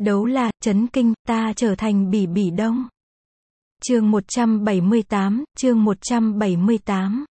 Đấu là, chấn kinh, ta trở thành Bỉ Bỉ Đông. Chương 178.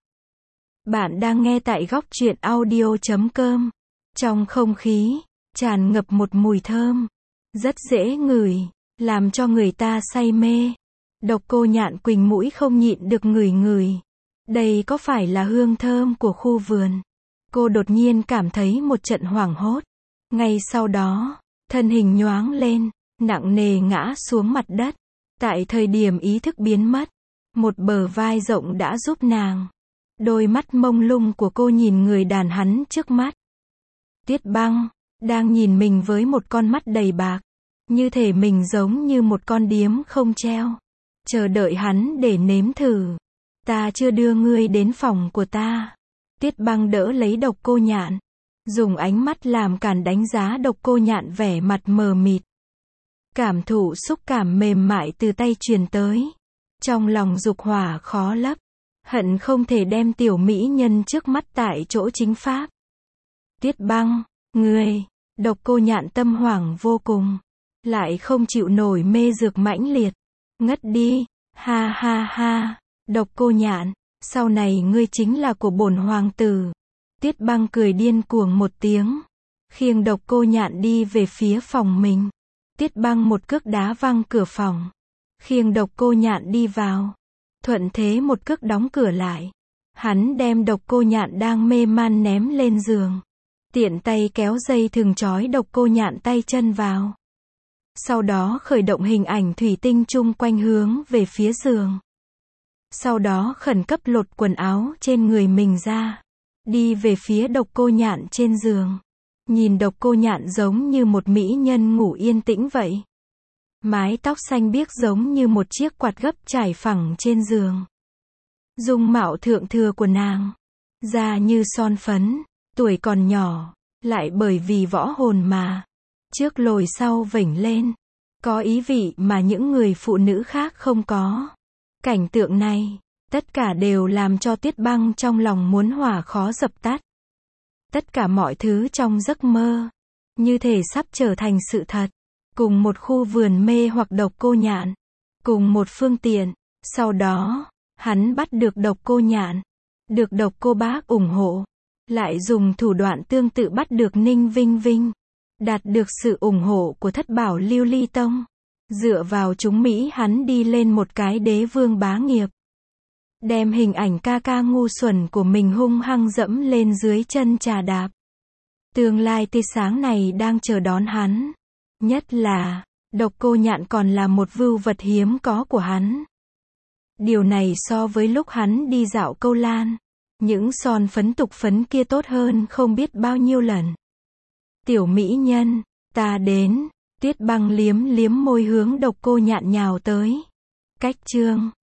Bạn đang nghe tại góc truyện audio.com. Trong không khí, tràn ngập một mùi thơm, rất dễ ngửi, làm cho người ta say mê. Độc Cô Nhạn quỳnh mũi không nhịn được ngửi ngửi. Đây có phải là hương thơm của khu vườn? Cô đột nhiên cảm thấy một trận hoảng hốt. Ngay sau đó, thân hình nhoáng lên, nặng nề ngã xuống mặt đất. Tại thời điểm ý thức biến mất, một bờ vai rộng đã giúp nàng. Đôi mắt mông lung của cô nhìn người đàn hắn trước mắt. Tiết Băng, đang nhìn mình với một con mắt đầy bạc. Như thể mình giống như một con điếm không treo. Chờ đợi hắn để nếm thử. Ta chưa đưa ngươi đến phòng của ta. Tiết Băng đỡ lấy Độc Cô Nhạn. Dùng ánh mắt làm cản đánh giá Độc Cô Nhạn vẻ mặt mờ mịt. Cảm thụ xúc cảm mềm mại từ tay truyền tới. Trong lòng dục hỏa khó lấp. Hận không thể đem tiểu mỹ nhân trước mắt tại chỗ chính pháp. Tiết Băng, ngươi, Độc Cô Nhạn tâm hoảng vô cùng. Lại không chịu nổi mê dược mãnh liệt. Ngất đi, ha ha ha, Độc Cô Nhạn, sau này ngươi chính là của bổn hoàng tử. Tiết Băng cười điên cuồng một tiếng. Khiêng Độc Cô Nhạn đi về phía phòng mình. Tiết Băng một cước đá văng cửa phòng. Khiêng Độc Cô Nhạn đi vào. Thuận thế một cước đóng cửa lại. Hắn đem Độc Cô Nhạn đang mê man ném lên giường. Tiện tay kéo dây thừng trói Độc Cô Nhạn tay chân vào. Sau đó khởi động hình ảnh thủy tinh chung quanh hướng về phía giường. Sau đó khẩn cấp lột quần áo trên người mình ra. Đi về phía Độc Cô Nhạn trên giường. Nhìn Độc Cô Nhạn giống như một mỹ nhân ngủ yên tĩnh vậy. Mái tóc xanh biếc giống như một chiếc quạt gấp trải phẳng trên giường. Dung mạo thượng thừa của nàng. Da như son phấn. Tuổi còn nhỏ. Lại bởi vì võ hồn mà. Trước lồi sau vểnh lên. Có ý vị mà những người phụ nữ khác không có. Cảnh tượng này, tất cả đều làm cho Tiết Băng trong lòng muốn hỏa khó dập tắt. Tất cả mọi thứ trong giấc mơ, như thể sắp trở thành sự thật. Cùng một khu vườn mê hoặc Độc Cô Nhạn. Cùng một phương tiện. Sau đó, hắn bắt được Độc Cô Nhạn. Được Độc Cô Bác ủng hộ. Lại dùng thủ đoạn tương tự bắt được Ninh Vinh Vinh. Đạt được sự ủng hộ của Thất Bảo Lưu Ly Tông. Dựa vào chúng Mỹ hắn đi lên một cái đế vương bá nghiệp. Đem hình ảnh ca ca ngu xuẩn của mình hung hăng dẫm lên dưới chân trà đạp. Tương lai tươi sáng này đang chờ đón hắn. Nhất là, Độc Cô Nhạn còn là một vưu vật hiếm có của hắn. Điều này so với lúc hắn đi dạo Câu Lan. Những son phấn tục phấn kia tốt hơn không biết bao nhiêu lần. Tiểu mỹ nhân, ta đến. Tiết Băng liếm liếm môi hướng Độc Cô Nhạn nhào tới. Cách chương